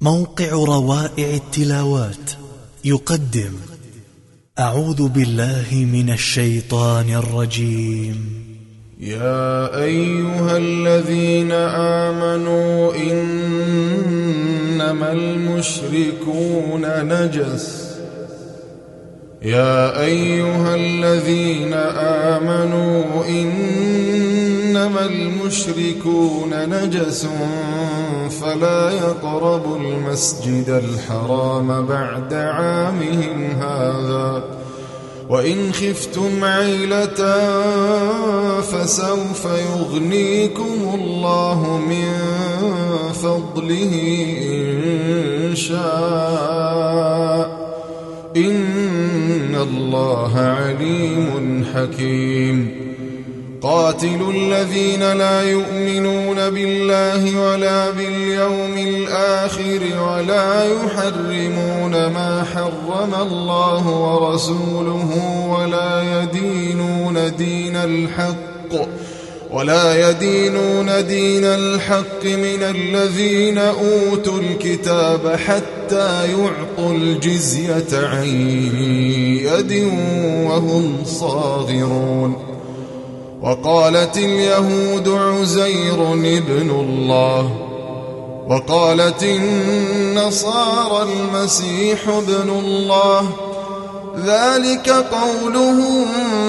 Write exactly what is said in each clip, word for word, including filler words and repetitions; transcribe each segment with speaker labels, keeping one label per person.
Speaker 1: موقع روائع التلاوات يقدم أعوذ بالله من الشيطان الرجيم.
Speaker 2: يا أيها الذين آمنوا إنما المشركون نجس يا أيها الذين آمنوا إنما المشركون نجس فلا يقربوا المسجد الحرام بعد عامهم هذا وإن خفتم عيلة فسوف يغنيكم الله من فضله إن شاء إن الله عليم حكيم. قاتلوا الذين لا يؤمنون بالله ولا باليوم الآخر ولا يحرمون ما حرم الله ورسوله ولا يدينون دين الحق ولا يدينون دين الحق من الذين أوتوا الكتاب حتى يعطوا الجزية عن يد وهم صاغرون. وقالت اليهود عزير ابن الله وقالت النصارى المسيح ابن الله ذلك قولهم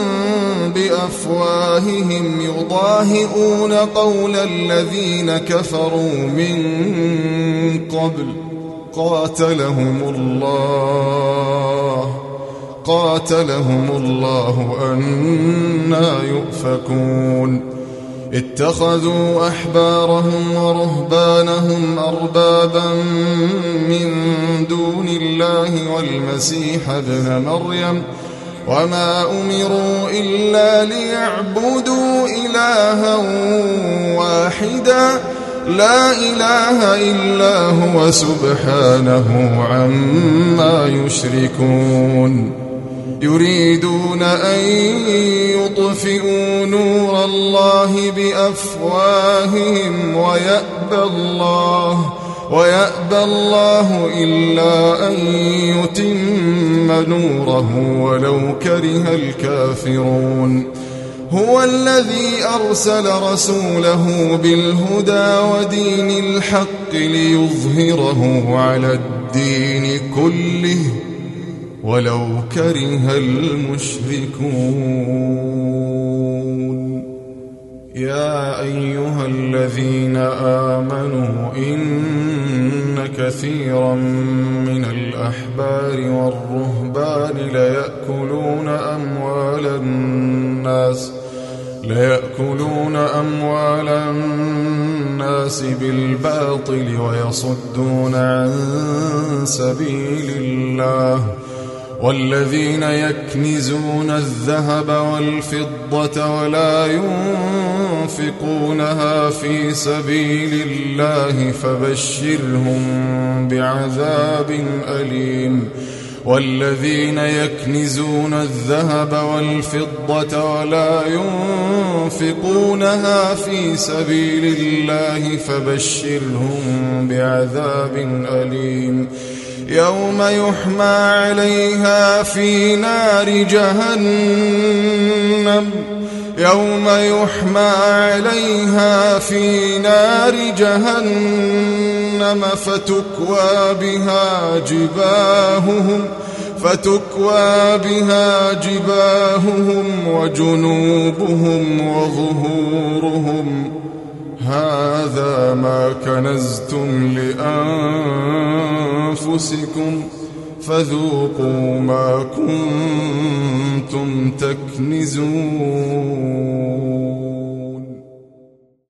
Speaker 2: بأفواههم يضاهئون قول الذين كفروا من قبل قاتلهم الله قاتلهم الله أنى يؤفكون. اتخذوا أحبارهم ورهبانهم أربابا من دون الله والمسيح ابن مريم وما أمروا إلا ليعبدوا إلها واحدا لا إله إلا هو سبحانه عما يشركون. يريدون أن يطفئوا نور الله بأفواههم ويأبى الله ويأبى الله إلا أن يتم نوره ولو كره الكافرون. هو الذي أرسل رسوله بالهدى ودين الحق ليظهره على الدين كله ولو كره المشركون. يا أيها الذين آمنوا إن كثيرا من الأحبار والرهبان ليأكلون أموال الناس ليأكلون أموال الناس بالباطل ويصدون عن سبيل الله والذين يكنزون الذهب والفضة ولا ينفقونها في سبيل الله فبشرهم بعذاب أليم. والذين يكنزون الذهب والفضة ولا ينفقونها في سبيل الله فبشرهم بعذاب أليم. يوم يحمى عليها في نار جهنم يوم يحمى عليها في نار جهنم فتكوى بها جباههم فتكوى بها جباههم وجنوبهم وظهورهم هذا ما كنزتم لأنفسكم فذوقوا ما كنتم تكنزون.